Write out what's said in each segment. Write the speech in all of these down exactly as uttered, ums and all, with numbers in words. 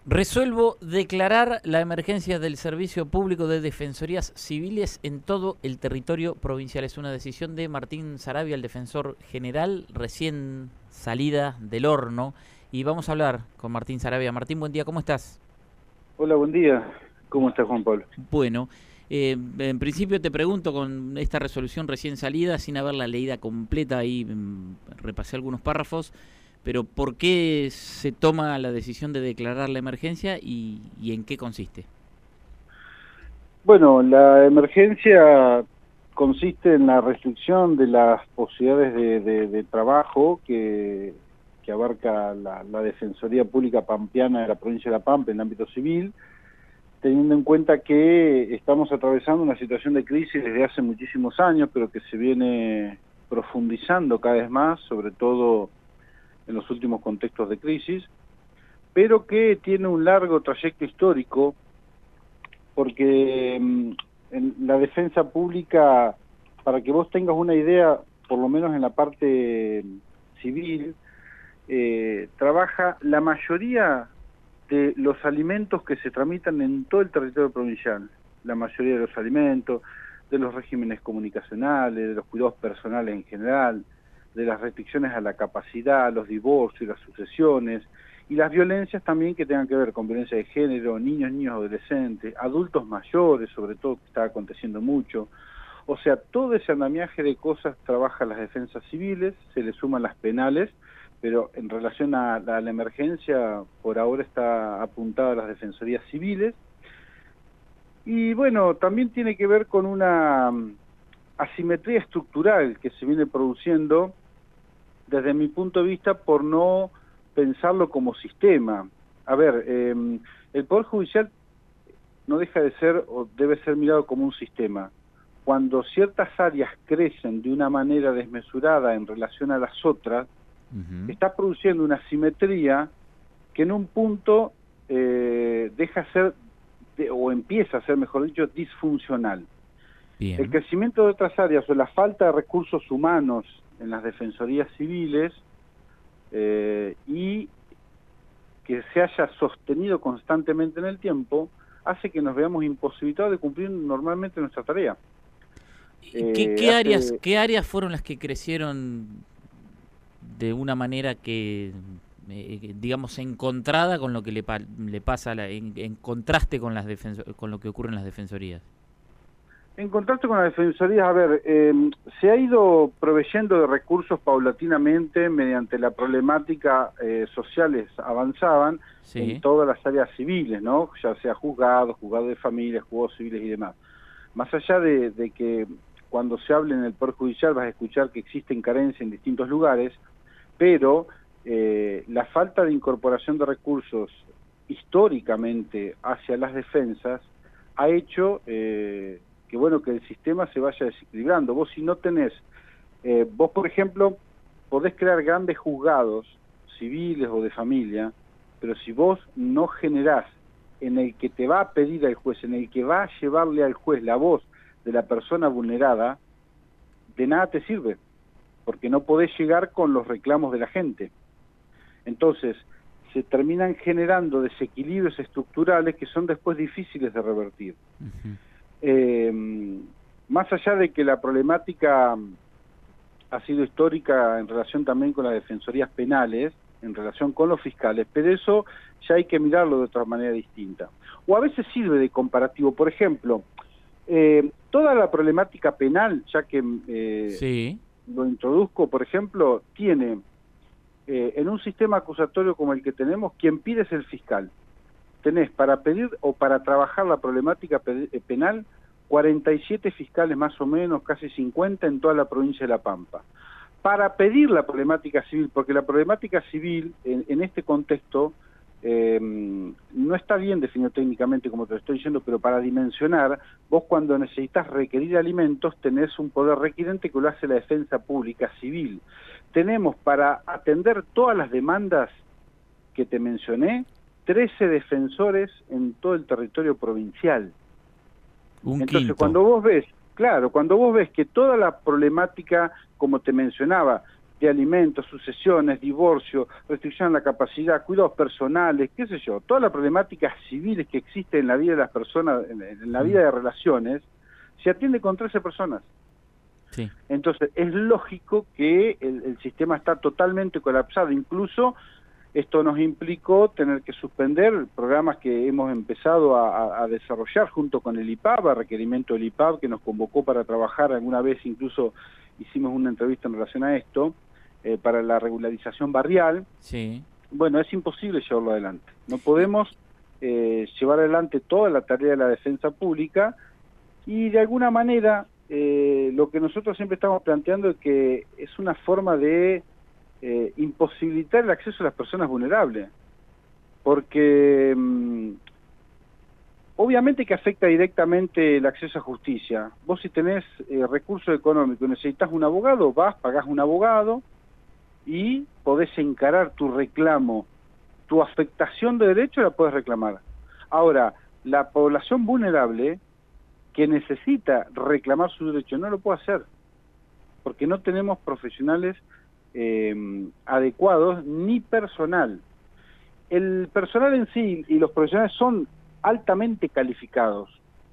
Resuelvo declarar la emergencia del Servicio Público de Defensorías Civiles en todo el territorio provincial. Es una decisión de Martín Saravia, el defensor general, recién salida del horno. Y vamos a hablar con Martín Saravia. Martín, buen día, ¿cómo estás? Hola, buen día. ¿Cómo estás, Juan Pablo? Bueno, eh, en principio te pregunto, con esta resolución recién salida, sin haberla leída completa, ahí mm, repasé algunos párrafos, pero ¿por qué se toma la decisión de declarar la emergencia y, y en qué consiste? Bueno, la emergencia consiste en la restricción de las posibilidades de, de, de trabajo que, que abarca la, la Defensoría Pública Pampeana de la provincia de La Pampa en el ámbito civil, teniendo en cuenta que estamos atravesando una situación de crisis desde hace muchísimos años, pero que se viene profundizando cada vez más, sobre todo en los últimos contextos de crisis, pero que tiene un largo trayecto histórico, porque en la defensa pública, para que vos tengas una idea, por lo menos en la parte civil, eh, trabaja la mayoría de los alimentos que se tramitan en todo el territorio provincial, la mayoría de los alimentos, de los regímenes comunicacionales, de los cuidados personales en general, de las restricciones a la capacidad, los divorcios, las sucesiones, y las violencias también que tengan que ver con violencia de género, niños, niños, adolescentes, adultos mayores, sobre todo, que está aconteciendo mucho. O sea, todo ese andamiaje de cosas trabaja las defensas civiles, se le suman las penales, pero en relación a la, a la emergencia, por ahora está apuntada a las defensorías civiles. Y bueno, también tiene que ver con una asimetría estructural que se viene produciendo, desde mi punto de vista, por no pensarlo como sistema. A ver, eh, el Poder Judicial no deja de ser o debe ser mirado como un sistema. Cuando ciertas áreas crecen de una manera desmesurada en relación a las otras, uh-huh. está produciendo una asimetría que en un punto eh, deja ser, de, o empieza a ser, mejor dicho, disfuncional. Bien. El crecimiento de otras áreas o la falta de recursos humanos en las defensorías civiles eh, y que se haya sostenido constantemente en el tiempo hace que nos veamos imposibilitados de cumplir normalmente nuestra tarea. ¿Qué, eh, qué hace... áreas qué áreas fueron las que crecieron de una manera que, eh, digamos, encontrada con lo que le, pa le pasa, la, en, en contraste con, las con lo que ocurre en las defensorías? En contraste con las defensorías, a ver, eh, se ha ido proveyendo de recursos paulatinamente mediante la problemática eh, sociales avanzaban sí. en todas las áreas civiles, ¿no? Ya sea juzgados, juzgados de familia, juzgados civiles y demás. Más allá de, de que cuando se hable en el Poder Judicial vas a escuchar que existen carencias en distintos lugares, pero eh, la falta de incorporación de recursos históricamente hacia las defensas ha hecho... Eh, que bueno, que el sistema se vaya desequilibrando. Vos si no tenés, eh, vos por ejemplo, podés crear grandes juzgados civiles o de familia, pero si vos no generás en el que te va a pedir al juez, en el que va a llevarle al juez la voz de la persona vulnerada, de nada te sirve, porque no podés llegar con los reclamos de la gente. Entonces, se terminan generando desequilibrios estructurales que son después difíciles de revertir. Uh-huh. Eh, más allá de que la problemática ha sido histórica en relación también con las defensorías penales, en relación con los fiscales, pero eso ya hay que mirarlo de otra manera distinta. O a veces sirve de comparativo. Por ejemplo, eh, toda la problemática penal, ya que eh, sí. lo introduzco, por ejemplo, tiene eh, en un sistema acusatorio como el que tenemos, quien pide es el fiscal. Tenés para pedir o para trabajar la problemática penal cuarenta y siete fiscales más o menos, casi cincuenta en toda la provincia de La Pampa. Para pedir la problemática civil, porque la problemática civil en, en este contexto eh, no está bien definido técnicamente como te lo estoy diciendo, pero para dimensionar, vos cuando necesitas requerir alimentos tenés un poder requirente que lo hace la defensa pública civil. Tenemos para atender todas las demandas que te mencioné, trece defensores en todo el territorio provincial. Un Entonces, quinto. cuando vos ves, claro, cuando vos ves que toda la problemática, como te mencionaba, de alimentos, sucesiones, divorcio, restricción a la capacidad, cuidados personales, qué sé yo, todas las problemáticas civiles que existen en la vida de las personas, en, en la vida de relaciones, se atiende con trece personas. Sí. Entonces, es lógico que el, el sistema está totalmente colapsado. Incluso esto nos implicó tener que suspender programas que hemos empezado a, a, a desarrollar junto con el I P A B, a requerimiento del I P A B, que nos convocó para trabajar alguna vez, incluso hicimos una entrevista en relación a esto, eh, para la regularización barrial. Sí. Bueno, es imposible llevarlo adelante. No podemos eh, llevar adelante toda la tarea de la defensa pública y de alguna manera eh, lo que nosotros siempre estamos planteando es que es una forma de eh, imposibilitar el acceso a las personas vulnerables, porque mmm, obviamente que afecta directamente el acceso a justicia. Vos si tenés eh, recursos económicos y necesitas un abogado, vas, pagás un abogado y podés encarar tu reclamo, tu afectación de derecho la podés reclamar. Ahora, la población vulnerable que necesita reclamar su derecho no lo puede hacer, porque no tenemos profesionales eh, adecuados ni personal. El personal en sí y los profesionales son altamente calificados,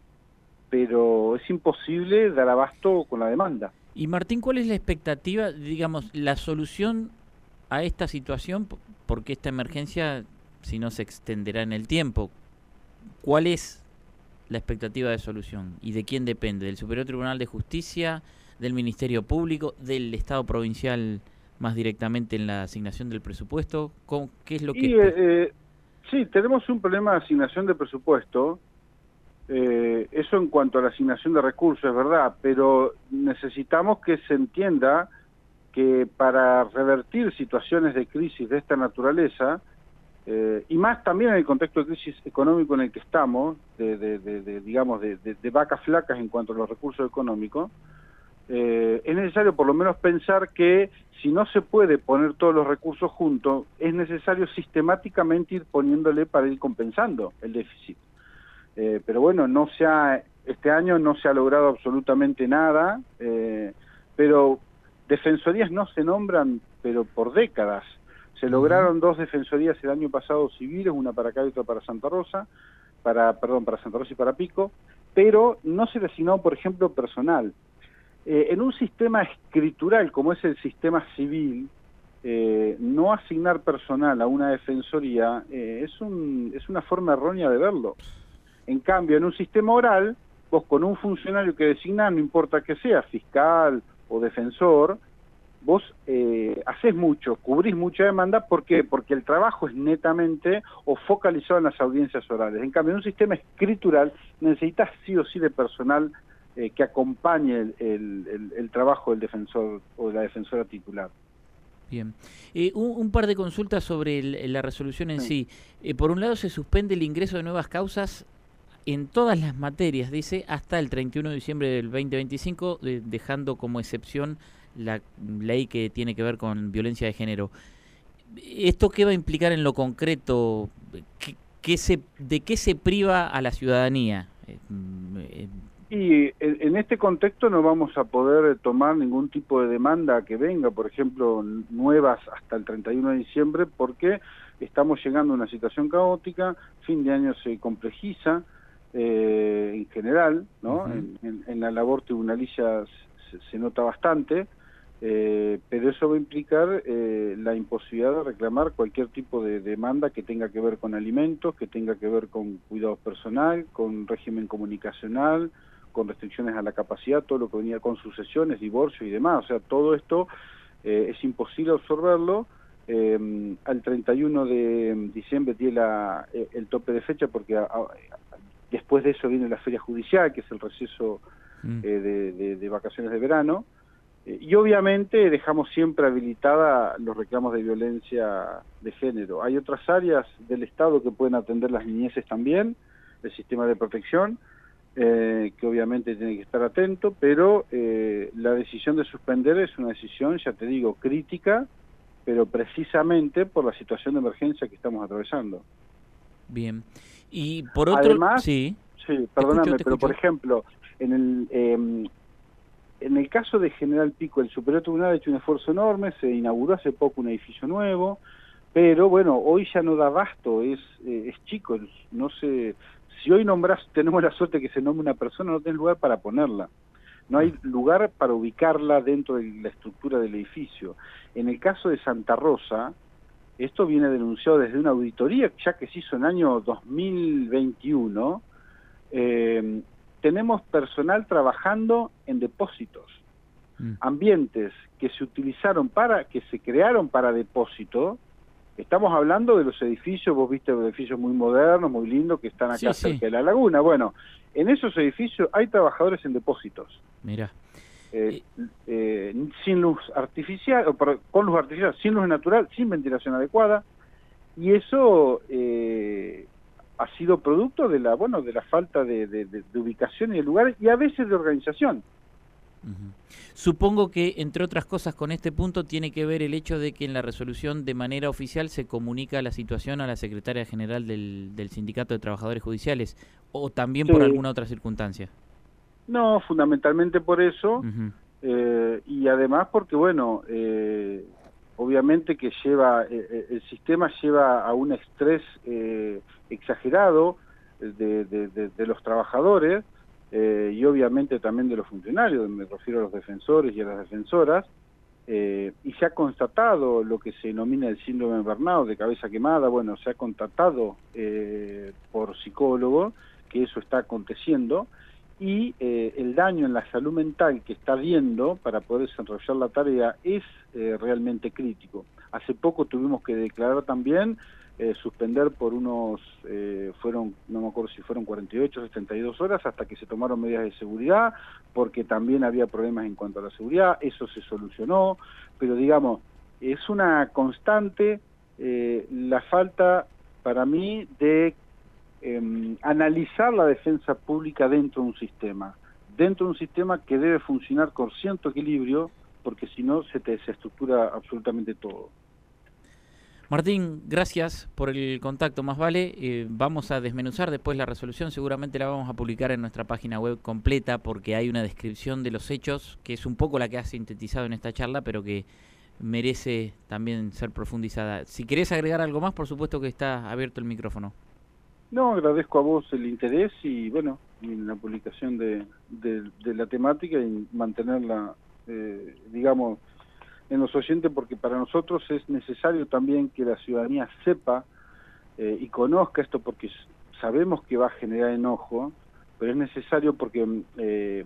pero es imposible dar abasto con la demanda. Y Martín, ¿cuál es la expectativa, digamos, la solución a esta situación? Porque esta emergencia, si no, se extenderá en el tiempo. ¿Cuál es la expectativa de solución? ¿Y de quién depende? ¿Del Superior Tribunal de Justicia, del Ministerio Público, del Estado provincial más directamente en la asignación del presupuesto? ¿Cómo, ¿Qué es lo que...? Y, eh, sí, tenemos un problema de asignación de presupuesto. Eh, eso en cuanto a la asignación de recursos, es verdad, pero necesitamos que se entienda que para revertir situaciones de crisis de esta naturaleza, eh, y más también en el contexto de crisis económico en el que estamos, de, de, de, de digamos, de, de, de vacas flacas en cuanto a los recursos económicos, eh, es necesario por lo menos pensar que si no se puede poner todos los recursos juntos, es necesario sistemáticamente ir poniéndole para ir compensando el déficit. Eh, pero bueno, no se ha, este año no se ha logrado absolutamente nada, eh, pero defensorías no se nombran, pero por décadas. Se uh-huh. lograron dos defensorías el año pasado civiles, una para acá y otra para Santa Rosa, para, perdón, para Santa Rosa y para Pico, pero no se le asignó, por ejemplo, personal. Eh, en un sistema escritural como es el sistema civil, eh, no asignar personal a una defensoría eh, es, un, es una forma errónea de verlo. En cambio, en un sistema oral, vos con un funcionario que designás, no importa que sea, fiscal o defensor, vos eh, hacés mucho, cubrís mucha demanda. ¿Por qué? Porque el trabajo es netamente o focalizado en las audiencias orales. En cambio, en un sistema escritural necesitas sí o sí de personal eh, que acompañe el, el, el, el trabajo del defensor o de la defensora titular. Bien. Eh, un, un par de consultas sobre el, la resolución en sí. sí. Eh, por un lado, se suspende el ingreso de nuevas causas en todas las materias, dice, hasta el treinta y uno de diciembre del veinte veinticinco, de, dejando como excepción la ley que tiene que ver con violencia de género. ¿Esto qué va a implicar en lo concreto? ¿Qué, qué se, ¿De qué se priva a la ciudadanía? Y en este contexto no vamos a poder tomar ningún tipo de demanda que venga, por ejemplo, nuevas hasta el treinta y uno de diciembre, porque estamos llegando a una situación caótica, fin de año se complejiza, Eh, en general, ¿no? Uh-huh. en, en, en la labor tribunalicia se, se nota bastante, eh, pero eso va a implicar eh, la imposibilidad de reclamar cualquier tipo de demanda que tenga que ver con alimentos, que tenga que ver con cuidado personal, con régimen comunicacional, con restricciones a la capacidad, todo lo que venía con sucesiones, divorcio y demás. O sea, todo esto eh, es imposible absorberlo. Eh, al treinta y uno de diciembre tiene la, eh, el tope de fecha, porque a, a, después de eso viene la feria judicial, que es el receso mm. eh, de, de, de vacaciones de verano, eh, y obviamente dejamos siempre habilitada los reclamos de violencia de género. Hay otras áreas del Estado que pueden atender las niñeces también, el sistema de protección, eh, que obviamente tiene que estar atento, pero eh, la decisión de suspender es una decisión, ya te digo, crítica, pero precisamente por la situación de emergencia que estamos atravesando. Bien. Y por otro... Además, sí, sí perdóname, escucho, pero escucho. por ejemplo, en el eh, en el caso de General Pico, el Superior Tribunal ha hecho un esfuerzo enorme, se inauguró hace poco un edificio nuevo, pero bueno, hoy ya no da abasto, es, eh, es chico, no sé, si hoy nombrás, tenemos la suerte que se nombre una persona, no tenés lugar para ponerla. No hay lugar para ubicarla dentro de la estructura del edificio. En el caso de Santa Rosa, esto viene denunciado desde una auditoría, ya que se hizo en el año dos mil veintiuno, eh, tenemos personal trabajando en depósitos, mm. ambientes que se utilizaron para, que se crearon para depósito. Estamos hablando de los edificios, vos viste edificios muy modernos, muy lindos, que están acá sí, cerca sí. de la laguna. Bueno, en esos edificios hay trabajadores en depósitos. Mira. Eh, eh, sin luz artificial, o por, con luz artificial, sin luz natural, sin ventilación adecuada, y eso eh, ha sido producto de la, bueno, de la falta de, de, de, de ubicación y de lugares, y a veces de organización. Uh-huh. Supongo que, entre otras cosas, con este punto tiene que ver el hecho de que en la resolución de manera oficial se comunica la situación a la secretaria general del, del Sindicato de Trabajadores Judiciales, o también sí. por alguna otra circunstancia. No, fundamentalmente por eso, uh-huh. eh, y además porque, bueno, eh, obviamente que lleva, eh, el sistema lleva a un estrés eh, exagerado de, de, de, de los trabajadores, Eh, y obviamente también de los funcionarios, me refiero a los defensores y a las defensoras, eh, y se ha constatado lo que se denomina el síndrome de burnout, de cabeza quemada. Bueno, se ha constatado eh, por psicólogos que eso está aconteciendo, y eh, el daño en la salud mental que está habiendo para poder desarrollar la tarea es eh, realmente crítico. Hace poco tuvimos que declarar también Eh, suspender por unos, eh, fueron, no me acuerdo si fueron cuarenta y ocho, setenta y dos horas, hasta que se tomaron medidas de seguridad, porque también había problemas en cuanto a la seguridad. Eso se solucionó, pero digamos, es una constante eh, la falta, para mí, de eh, analizar la defensa pública dentro de un sistema, dentro de un sistema que debe funcionar con cierto equilibrio, porque si no se te desestructura absolutamente todo. Martín, gracias por el contacto, más vale. Eh, vamos a desmenuzar después la resolución, seguramente la vamos a publicar en nuestra página web completa, porque hay una descripción de los hechos, que es un poco la que has sintetizado en esta charla, pero que merece también ser profundizada. Si querés agregar algo más, por supuesto que está abierto el micrófono. No, agradezco a vos el interés y, bueno, en la publicación de, de, de la temática y mantenerla, eh, digamos, en los oyentes, porque para nosotros es necesario también que la ciudadanía sepa eh, y conozca esto, porque sabemos que va a generar enojo, pero es necesario porque eh,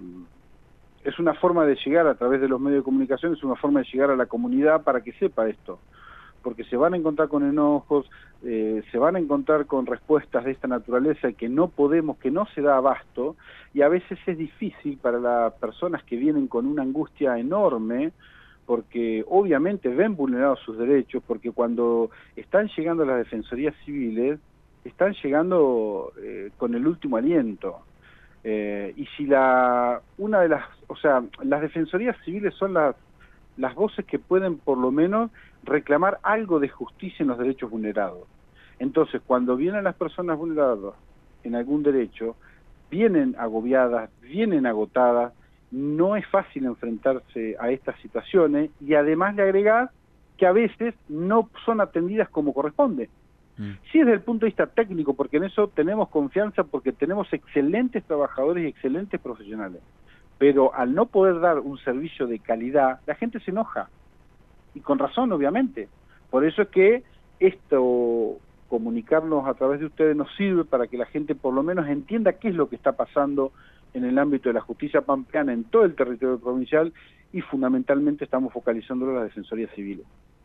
es una forma de llegar a través de los medios de comunicación, es una forma de llegar a la comunidad para que sepa esto, porque se van a encontrar con enojos, eh, se van a encontrar con respuestas de esta naturaleza que no podemos, que no se da abasto, y a veces es difícil para las personas que vienen con una angustia enorme, porque obviamente ven vulnerados sus derechos, porque cuando están llegando a las defensorías civiles, están llegando eh, con el último aliento. Eh, y si la una de las, o sea, las defensorías civiles son las, las voces que pueden por lo menos reclamar algo de justicia en los derechos vulnerados. Entonces, cuando vienen las personas vulneradas en algún derecho, vienen agobiadas, vienen agotadas, no es fácil enfrentarse a estas situaciones, y además le agregás que a veces no son atendidas como corresponde. Mm. Sí, desde el punto de vista técnico, porque en eso tenemos confianza, porque tenemos excelentes trabajadores y excelentes profesionales, pero al no poder dar un servicio de calidad, la gente se enoja, y con razón, obviamente. Por eso es que esto, comunicarnos a través de ustedes, nos sirve para que la gente por lo menos entienda qué es lo que está pasando en el ámbito de la justicia pampeana en todo el territorio provincial, y fundamentalmente estamos focalizándolo en las defensorías civiles.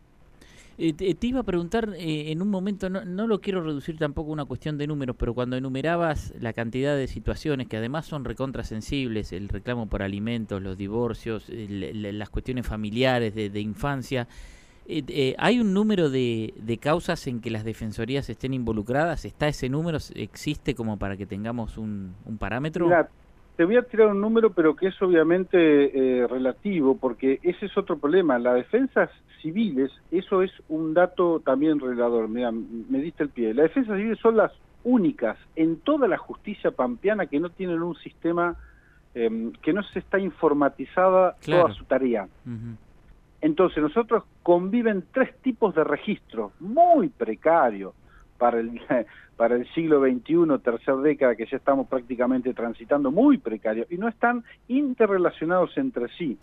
Eh, te, te iba a preguntar, eh, en un momento, no, no lo quiero reducir tampoco a una cuestión de números, pero cuando enumerabas la cantidad de situaciones que además son recontrasensibles, el reclamo por alimentos, los divorcios, el, las cuestiones familiares de, de infancia, eh, eh, ¿hay un número de, de causas en que las defensorías estén involucradas? ¿Está ese número? ¿Existe como para que tengamos un, un parámetro? Mira, te voy a tirar un número, pero que es obviamente eh, relativo, porque ese es otro problema. Las defensas civiles, eso es un dato también revelador. Mira, me diste el pie. Las defensas civiles son las únicas en toda la justicia pampeana que no tienen un sistema eh, que no se está informatizada Claro. toda su tarea. Uh-huh. Entonces nosotros conviven tres tipos de registros muy precarios para el, para el siglo veintiuno, tercera década que ya estamos prácticamente transitando, muy precarios, y no están interrelacionados entre sí.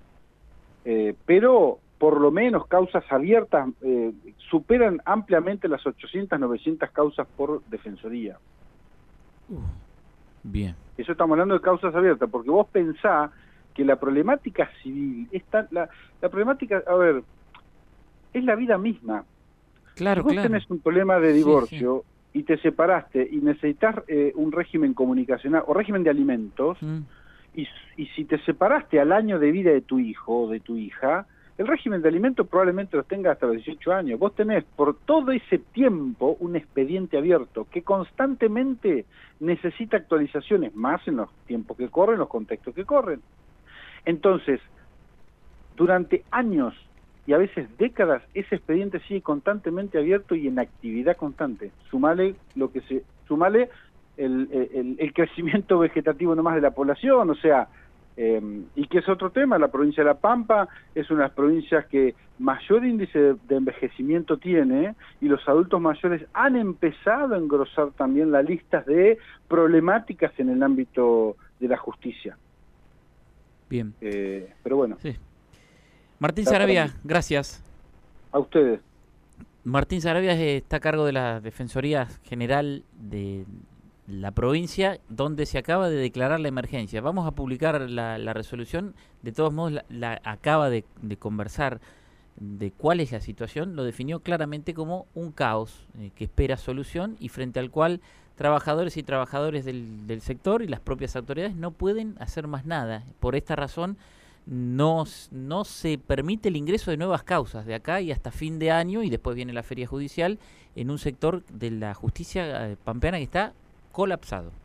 Eh, pero por lo menos causas abiertas eh, superan ampliamente las ochocientas, novecientas causas por defensoría. Uh, bien. Eso estamos hablando de causas abiertas, porque vos pensás que la problemática civil, está, la, la problemática, a ver, es la vida misma. Claro, si vos claro. tenés un problema de divorcio sí, sí. y te separaste y necesitas eh, un régimen comunicacional o régimen de alimentos, mm. y, y si te separaste al año de vida de tu hijo o de tu hija, el régimen de alimentos probablemente los tengas hasta los dieciocho años. Vos tenés por todo ese tiempo un expediente abierto que constantemente necesita actualizaciones, más en los tiempos que corren, los contextos que corren. Entonces, durante años y a veces décadas, ese expediente sigue constantemente abierto y en actividad constante. Sumale lo que se, sumale el, el, el crecimiento vegetativo nomás de la población, o sea, eh, y que es otro tema. La provincia de La Pampa es una de las provincias que mayor índice de, de envejecimiento tiene, y los adultos mayores han empezado a engrosar también las listas de problemáticas en el ámbito de la justicia. Bien. Eh, pero bueno. Sí. Martín Saravia, gracias. A ustedes. Martín Saravia está a cargo de la Defensoría General de la provincia, donde se acaba de declarar la emergencia. Vamos a publicar la, la resolución. De todos modos, la, la acaba de, de conversar de cuál es la situación. Lo definió claramente como un caos eh, que espera solución y frente al cual trabajadores y trabajadores del, del sector y las propias autoridades no pueden hacer más nada. Por esta razón, No, no se permite el ingreso de nuevas causas de acá y hasta fin de año, y después viene la feria judicial en un sector de la justicia pampeana que está colapsado.